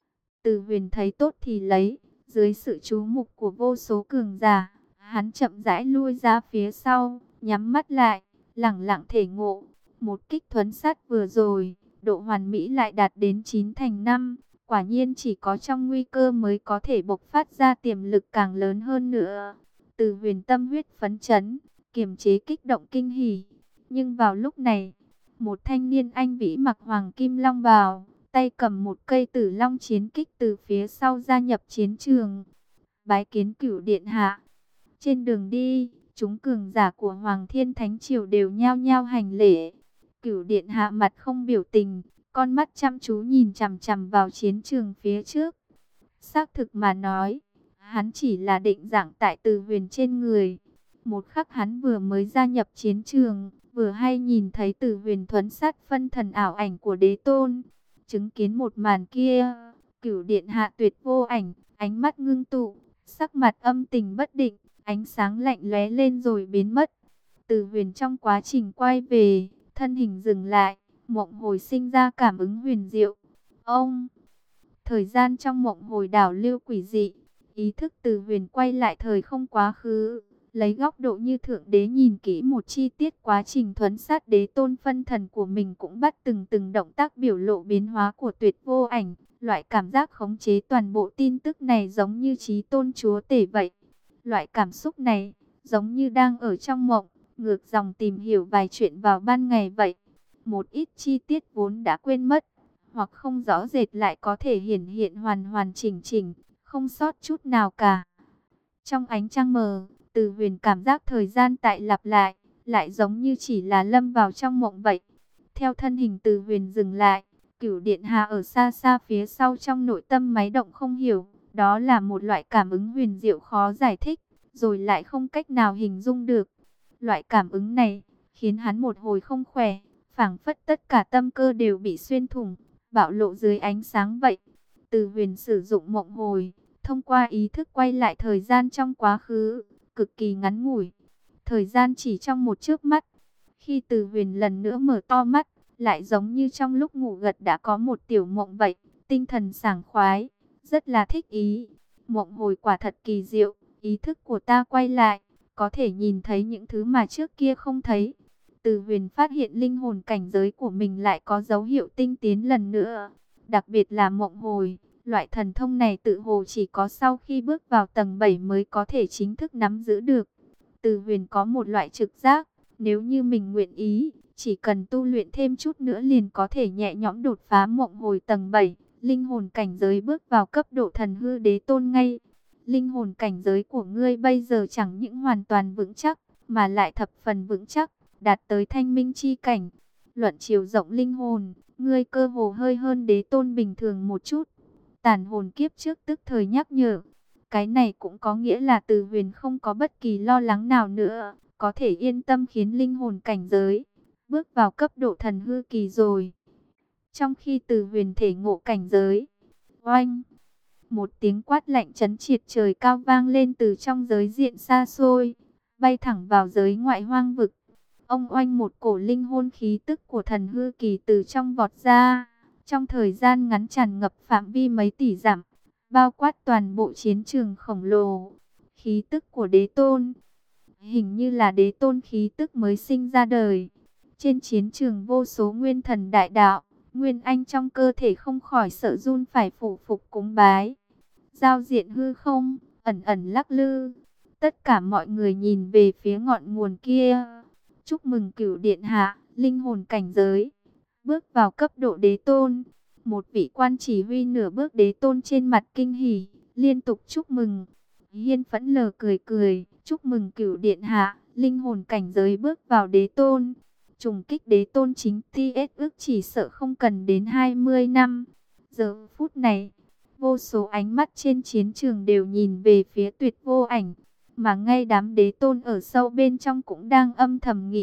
Từ Huyền thấy tốt thì lấy, dưới sự chú mục của vô số cường giả, hắn chậm rãi lui ra phía sau, nhắm mắt lại, lẳng lặng thể ngộ. Một kích thuấn sát vừa rồi, độ hoàn mỹ lại đạt đến chín thành năm. Quả nhiên chỉ có trong nguy cơ mới có thể bộc phát ra tiềm lực càng lớn hơn nữa. Từ Huyền tâm huyết phấn chấn, kiềm chế kích động kinh hỉ. Nhưng vào lúc này, một thanh niên anh vĩ mặc hoàng kim long bào, tay cầm một cây tử long chiến kích từ phía sau gia nhập chiến trường. Bái kiến Cửu điện hạ. Trên đường đi, chúng cường giả của Hoàng Thiên Thánh Triều đều nhao nhao hành lễ. Cửu điện hạ mặt không biểu tình, con mắt chăm chú nhìn chằm chằm vào chiến trường phía trước. Xác thực mà nói, hắn chỉ là định dạng tại Từ Huyền trên người. Một khắc hắn vừa mới gia nhập chiến trường, vừa hay nhìn thấy Từ Huyền thuấn sát phân thần ảo ảnh của đế tôn. Chứng kiến một màn kia, Cửu điện hạ tuyệt vô ảnh, ánh mắt ngưng tụ, sắc mặt âm tình bất định, ánh sáng lạnh lóe lên rồi biến mất. Từ Huyền trong quá trình quay về, thân hình dừng lại, mộng hồi sinh ra cảm ứng huyền diệu. Ông, thời gian trong mộng hồi đảo lưu quỷ dị, ý thức Từ Huyền quay lại thời không quá khứ, lấy góc độ như thượng đế nhìn kỹ một chi tiết quá trình thuấn sát đế tôn phân thần của mình, cũng bắt từng từng động tác biểu lộ biến hóa của tuyệt vô ảnh. Loại cảm giác khống chế toàn bộ tin tức này giống như chí tôn chúa tể vậy. Loại cảm xúc này giống như đang ở trong mộng, ngược dòng tìm hiểu vài chuyện vào ban ngày vậy. Một ít chi tiết vốn đã quên mất, hoặc không rõ rệt lại có thể hiển hiện hoàn hoàn chỉnh chỉnh, không sót chút nào cả. Trong ánh trăng mờ, Từ Huyền cảm giác thời gian tại lặp lại, lại giống như chỉ là lâm vào trong mộng vậy. Theo thân hình Từ Huyền dừng lại, Cửu điện hạ ở xa xa phía sau trong nội tâm máy động không hiểu. Đó là một loại cảm ứng huyền diệu khó giải thích, rồi lại không cách nào hình dung được. Loại cảm ứng này khiến hắn một hồi không khỏe, phảng phất tất cả tâm cơ đều bị xuyên thủng, bạo lộ dưới ánh sáng vậy. Từ Huyền sử dụng mộng hồi, thông qua ý thức quay lại thời gian trong quá khứ, cực kỳ ngắn ngủi. Thời gian chỉ trong một chớp mắt. Khi Từ Huyền lần nữa mở to mắt, lại giống như trong lúc ngủ gật đã có một tiểu mộng vậy, tinh thần sảng khoái, rất là thích ý. Mộng hồi quả thật kỳ diệu, ý thức của ta quay lại, có thể nhìn thấy những thứ mà trước kia không thấy. Từ Huyền phát hiện linh hồn cảnh giới của mình lại có dấu hiệu tinh tiến lần nữa. Đặc biệt là mộng hồi, loại thần thông này tự hồ chỉ có sau khi bước vào tầng bảy mới có thể chính thức nắm giữ được. Từ Huyền có một loại trực giác, nếu như mình nguyện ý, chỉ cần tu luyện thêm chút nữa liền có thể nhẹ nhõm đột phá mộng hồi tầng bảy, linh hồn cảnh giới bước vào cấp độ thần hư đế tôn ngay. Linh hồn cảnh giới của ngươi bây giờ chẳng những hoàn toàn vững chắc, mà lại thập phần vững chắc, đạt tới thanh minh chi cảnh. Luận chiều rộng linh hồn, ngươi cơ hồ hơi hơn đế tôn bình thường một chút. Tàn hồn kiếp trước tức thời nhắc nhở. Cái này cũng có nghĩa là Từ Huyền không có bất kỳ lo lắng nào nữa, có thể yên tâm khiến linh hồn cảnh giới bước vào cấp độ thần hư kỳ rồi. Trong khi Từ Huyền thể ngộ cảnh giới, oanh, một tiếng quát lạnh chấn triệt trời cao vang lên từ trong giới diện xa xôi, bay thẳng vào giới ngoại hoang vực. Ông oanh, một cổ linh hồn khí tức của thần hư kỳ từ trong vọt ra, trong thời gian ngắn tràn ngập phạm vi mấy tỷ dặm, bao quát toàn bộ chiến trường khổng lồ. Khí tức của đế tôn, hình như là đế tôn khí tức mới sinh ra đời. Trên chiến trường vô số nguyên thần đại đạo, nguyên anh trong cơ thể không khỏi sợ run phải phủ phục cúng bái. Giao diện hư không, ẩn ẩn lắc lư. Tất cả mọi người nhìn về phía ngọn nguồn kia. Chúc mừng Cửu điện hạ, linh hồn cảnh giới bước vào cấp độ đế tôn. Một vị quan chỉ huy nửa bước đế tôn trên mặt kinh hỉ, liên tục chúc mừng. Hiên Phẫn lờ cười cười, chúc mừng Cửu điện hạ, linh hồn cảnh giới bước vào đế tôn. Trùng kích đế tôn chính tê ét ước chỉ sợ không cần đến hai mươi năm. Giờ phút này, vô số ánh mắt trên chiến trường đều nhìn về phía Tuyệt vô ảnh, mà ngay đám đế tôn ở sâu bên trong cũng đang âm thầm nghị luận.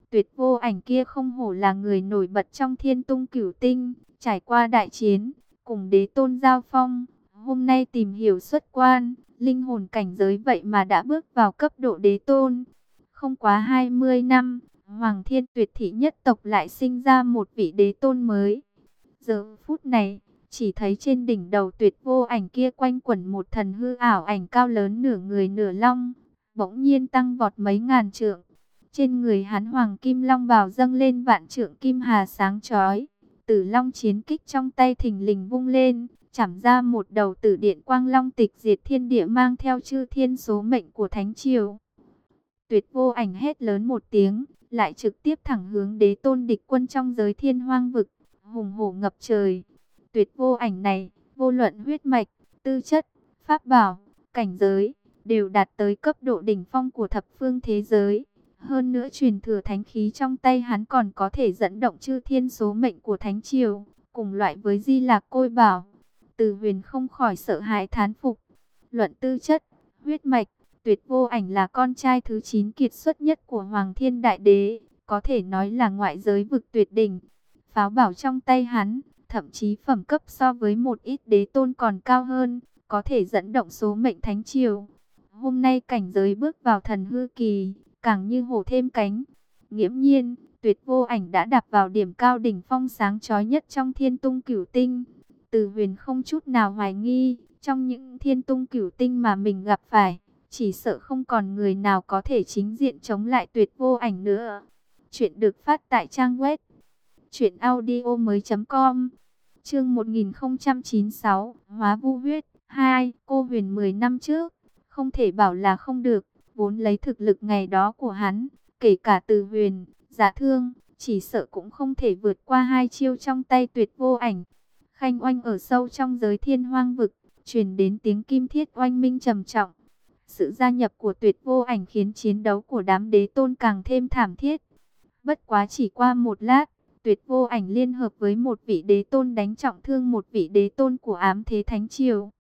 Tuyệt Vô Ảnh kia không hổ là người nổi bật trong Thiên Tung Cửu Tinh, trải qua đại chiến, cùng đế tôn giao phong, hôm nay tìm hiểu xuất quan, linh hồn cảnh giới vậy mà đã bước vào cấp độ đế tôn. Không quá hai mươi năm, Hoàng Thiên Tuyệt Thị nhất tộc lại sinh ra một vị đế tôn mới. Giờ phút này, chỉ thấy trên đỉnh đầu Tuyệt Vô Ảnh kia quanh quẩn một thần hư ảo ảnh cao lớn nửa người nửa long, bỗng nhiên tăng vọt mấy ngàn trượng. Trên người hắn hoàng kim long bào dâng lên vạn trượng kim hà sáng chói. Tử long chiến kích trong tay thình lình vung lên, chảm ra một đầu tử điện quang long tịch diệt thiên địa, mang theo chư thiên số mệnh của thánh triều. Tuyệt Vô Ảnh hét lớn một tiếng, lại trực tiếp thẳng hướng đế tôn địch quân trong giới thiên hoang vực, hùng hổ ngập trời. Tuyệt Vô Ảnh này, vô luận huyết mạch, tư chất, pháp bảo, cảnh giới, đều đạt tới cấp độ đỉnh phong của thập phương thế giới. Hơn nữa truyền thừa thánh khí trong tay hắn còn có thể dẫn động chư thiên số mệnh của thánh triều, cùng loại với Di Lạc Côi Bảo. Từ Huyền không khỏi sợ hãi thán phục. Luận tư chất, huyết mạch, Tuyệt Vô Ảnh là con trai thứ chín kiệt xuất nhất của Hoàng Thiên Đại Đế, có thể nói là ngoại giới vực tuyệt đỉnh. Pháo bảo trong tay hắn, thậm chí phẩm cấp so với một ít đế tôn còn cao hơn, có thể dẫn động số mệnh thánh triều. Hôm nay cảnh giới bước vào thần hư kỳ, càng như hổ thêm cánh. Nghiễm nhiên, Tuyệt Vô Ảnh đã đạp vào điểm cao đỉnh phong sáng chói nhất trong Thiên Tung Cửu Tinh. Từ Huyền không chút nào hoài nghi, trong những Thiên Tung Cửu Tinh mà mình gặp phải, chỉ sợ không còn người nào có thể chính diện chống lại Tuyệt Vô Ảnh nữa. Chuyện được phát tại trang web truyện audio mới chấm com. Chương một nghìn không trăm chín mươi sáu, Hóa Vu Huyết hai. Cô Huyền mười năm trước, không thể bảo là không được, vốn lấy thực lực ngày đó của hắn, kể cả Từ Huyền, Dạ Thương, chỉ sợ cũng không thể vượt qua hai chiêu trong tay Tuyệt Vô Ảnh. Khanh oanh ở sâu trong giới thiên hoang vực, truyền đến tiếng kim thiết oanh minh trầm trọng. Sự gia nhập của Tuyệt Vô Ảnh khiến chiến đấu của đám đế tôn càng thêm thảm thiết. Bất quá chỉ qua một lát, Tuyệt Vô Ảnh liên hợp với một vị đế tôn đánh trọng thương một vị đế tôn của Ám Thế Thánh Triều.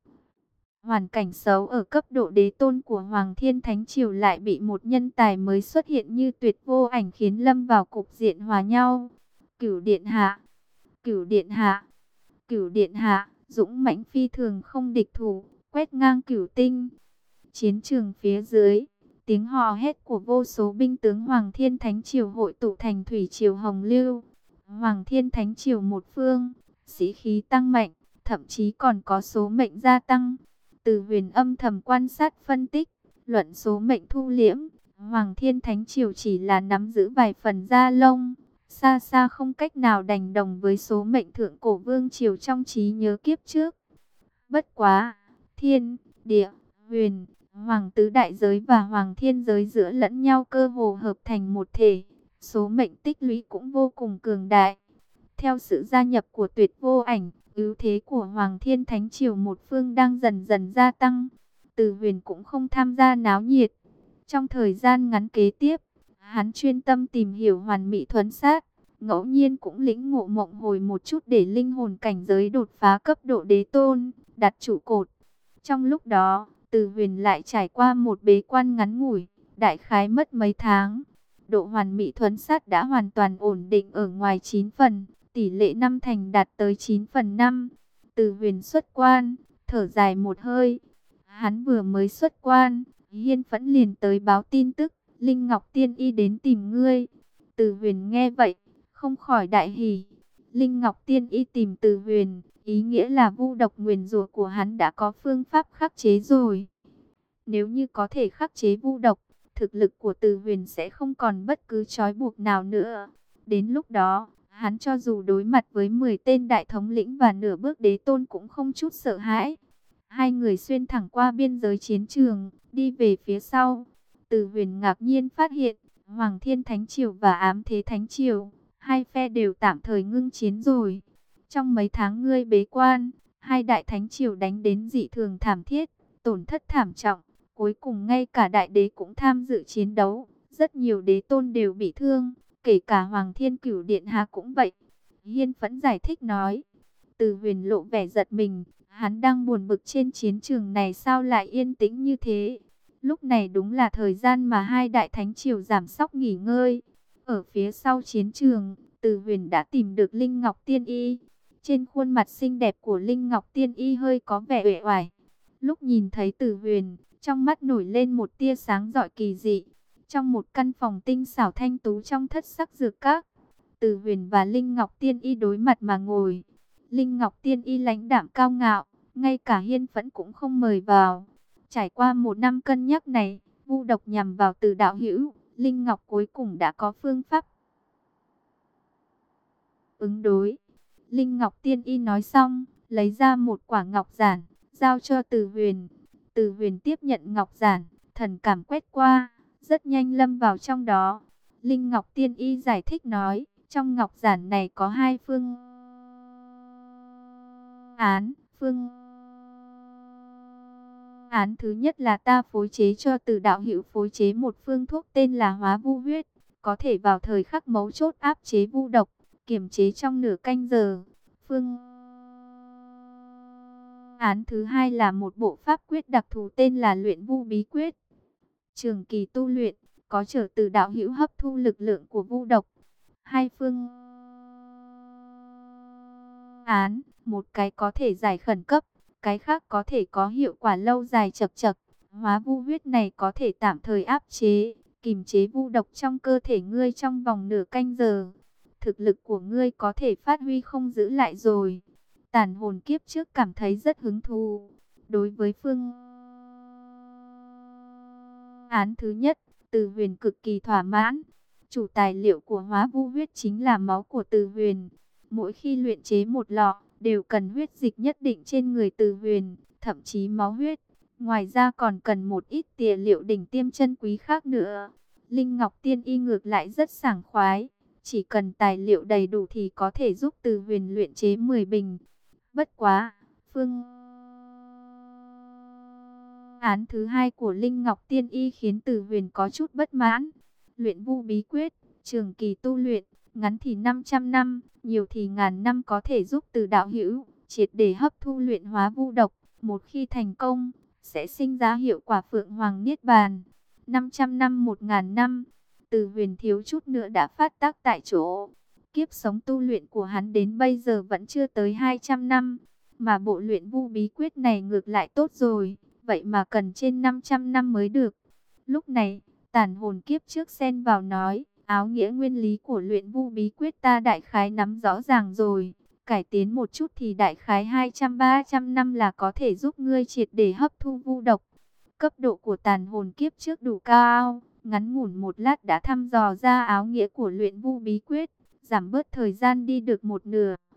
Hoàn cảnh xấu ở cấp độ đế tôn của Hoàng Thiên Thánh Triều lại bị một nhân tài mới xuất hiện như Tuyệt Vô Ảnh khiến lâm vào cục diện hòa nhau. Cửu Điện Hạ, Cửu Điện Hạ, Cửu Điện Hạ, dũng mãnh phi thường không địch thủ, quét ngang cửu tinh. Chiến trường phía dưới, tiếng hò hét của vô số binh tướng Hoàng Thiên Thánh Triều hội tụ thành thủy triều hồng lưu. Hoàng Thiên Thánh Triều một phương, sĩ khí tăng mạnh, thậm chí còn có số mệnh gia tăng. Từ Huyền âm thầm quan sát phân tích, luận số mệnh thu liễm, Hoàng Thiên Thánh Triều chỉ là nắm giữ vài phần da lông, xa xa không cách nào đành đồng với số mệnh thượng cổ vương triều trong trí nhớ kiếp trước. Bất quá, thiên, địa, huyền, hoàng tứ đại giới và hoàng thiên giới giữa lẫn nhau cơ hồ hợp thành một thể, số mệnh tích lũy cũng vô cùng cường đại. Theo sự gia nhập của Tuyệt Vô Ảnh, ưu thế của Hoàng Thiên Thánh Triều một phương đang dần dần gia tăng. Từ Huyền cũng không tham gia náo nhiệt. Trong thời gian ngắn kế tiếp, hắn chuyên tâm tìm hiểu hoàn mỹ thuấn sát, ngẫu nhiên cũng lĩnh ngộ mộng hồi một chút để linh hồn cảnh giới đột phá cấp độ đế tôn, đặt trụ cột. Trong lúc đó, Từ Huyền lại trải qua một bế quan ngắn ngủi, đại khái mất mấy tháng. Độ hoàn mỹ thuấn sát đã hoàn toàn ổn định ở ngoài chín phần, tỷ lệ năm thành đạt tới chín phần năm. Từ Huyền xuất quan, thở dài một hơi. Hắn vừa mới xuất quan, Hiên Phẫn liền tới báo tin tức, Linh Ngọc Tiên Y đến tìm ngươi. Từ Huyền nghe vậy, không khỏi đại hỉ. Linh Ngọc Tiên Y tìm Từ Huyền, ý nghĩa là vu độc nguyền rủa của hắn đã có phương pháp khắc chế rồi. Nếu như có thể khắc chế vu độc, thực lực của Từ Huyền sẽ không còn bất cứ trói buộc nào nữa. Đến lúc đó, hắn cho dù đối mặt với mười tên đại thống lĩnh và nửa bước đế tôn cũng không chút sợ hãi. Hai người xuyên thẳng qua biên giới chiến trường, đi về phía sau. Từ Huyền ngạc nhiên phát hiện, Hoàng Thiên Thánh Triều và Ám Thế Thánh Triều, hai phe đều tạm thời ngưng chiến rồi. Trong mấy tháng ngươi bế quan, hai đại thánh triều đánh đến dị thường thảm thiết, tổn thất thảm trọng. Cuối cùng ngay cả đại đế cũng tham dự chiến đấu, rất nhiều đế tôn đều bị thương, kể cả Hoàng Thiên Cửu Điện Hạ cũng vậy. Hiên Phẫn giải thích nói. Từ Huyền lộ vẻ giật mình, hắn đang buồn bực trên chiến trường này sao lại yên tĩnh như thế. Lúc này đúng là thời gian mà hai đại thánh triều giảm sóc nghỉ ngơi. Ở phía sau chiến trường, Từ Huyền đã tìm được Linh Ngọc Tiên Y. Trên khuôn mặt xinh đẹp của Linh Ngọc Tiên Y hơi có vẻ uể oải. Lúc nhìn thấy Từ Huyền, trong mắt nổi lên một tia sáng rọi kỳ dị. Trong một căn phòng tinh xảo thanh tú trong thất sắc dược các, Từ Huyền và Linh Ngọc Tiên Y đối mặt mà ngồi. Linh Ngọc Tiên Y lãnh đạm cao ngạo, ngay cả Hiên Phẫn cũng không mời vào. Trải qua một năm cân nhắc này, vu độc nhằm vào Từ đạo hữu, Linh Ngọc cuối cùng đã có phương pháp ứng đối. Linh Ngọc Tiên Y nói xong, lấy ra một quả ngọc giản, giao cho Từ Huyền. Từ Huyền tiếp nhận ngọc giản, thần cảm quét qua, rất nhanh lâm vào trong đó. Linh Ngọc Tiên Y giải thích nói, trong ngọc giản này có hai phương án. Phương án thứ nhất là ta phối chế cho Từ đạo hữu phối chế một phương thuốc tên là Hóa Vu Huyết, có thể vào thời khắc mấu chốt áp chế vu độc, kiềm chế trong nửa canh giờ. Phương án thứ hai là một bộ pháp quyết đặc thù tên là Luyện Vu Bí Quyết. Trường kỳ tu luyện, có trở Từ đạo hữu hấp thu lực lượng của vu độc. Hai phương án, một cái có thể giải khẩn cấp, cái khác có thể có hiệu quả lâu dài chập chập. Hóa Vu Huyết này có thể tạm thời áp chế, kiềm chế vu độc trong cơ thể ngươi trong vòng nửa canh giờ. Thực lực của ngươi có thể phát huy không giữ lại rồi. Tàn hồn kiếp trước cảm thấy rất hứng thú. Đối với phương án thứ nhất, Từ Huyền cực kỳ thỏa mãn. Chủ tài liệu của Hóa Vu Huyết chính là máu của Từ Huyền. Mỗi khi luyện chế một lọ, đều cần huyết dịch nhất định trên người Từ Huyền, thậm chí máu huyết. Ngoài ra còn cần một ít tỉa liệu đỉnh tiêm chân quý khác nữa. Linh Ngọc Tiên Y ngược lại rất sảng khoái. Chỉ cần tài liệu đầy đủ thì có thể giúp Từ Huyền luyện chế mười bình. Bất quá, phương án thứ hai của Linh Ngọc Tiên Y khiến Từ Huyền có chút bất mãn. Luyện Vu Bí Quyết, trường kỳ tu luyện, ngắn thì năm trăm năm, nhiều thì ngàn năm có thể giúp Từ đạo hữu triệt để hấp thu luyện hóa vu độc. Một khi thành công, sẽ sinh ra hiệu quả Phượng Hoàng Niết Bàn. năm trăm năm, một ngàn năm, Từ Huyền thiếu chút nữa đã phát tác tại chỗ. Kiếp sống tu luyện của hắn đến bây giờ vẫn chưa tới hai trăm năm. Mà bộ Luyện Vu Bí Quyết này ngược lại tốt rồi, vậy mà cần trên năm trăm năm mới được. Lúc này, Tàn hồn kiếp trước xen vào nói, áo nghĩa nguyên lý của Luyện Vu Bí Quyết ta đại khái nắm rõ ràng rồi. Cải tiến một chút thì đại khái hai trăm ba trăm năm là có thể giúp ngươi triệt để hấp thu vu độc. Cấp độ của tàn hồn kiếp trước đủ cao, ngắn ngủn một lát đã thăm dò ra áo nghĩa của Luyện Vu Bí Quyết, giảm bớt thời gian đi được một nửa.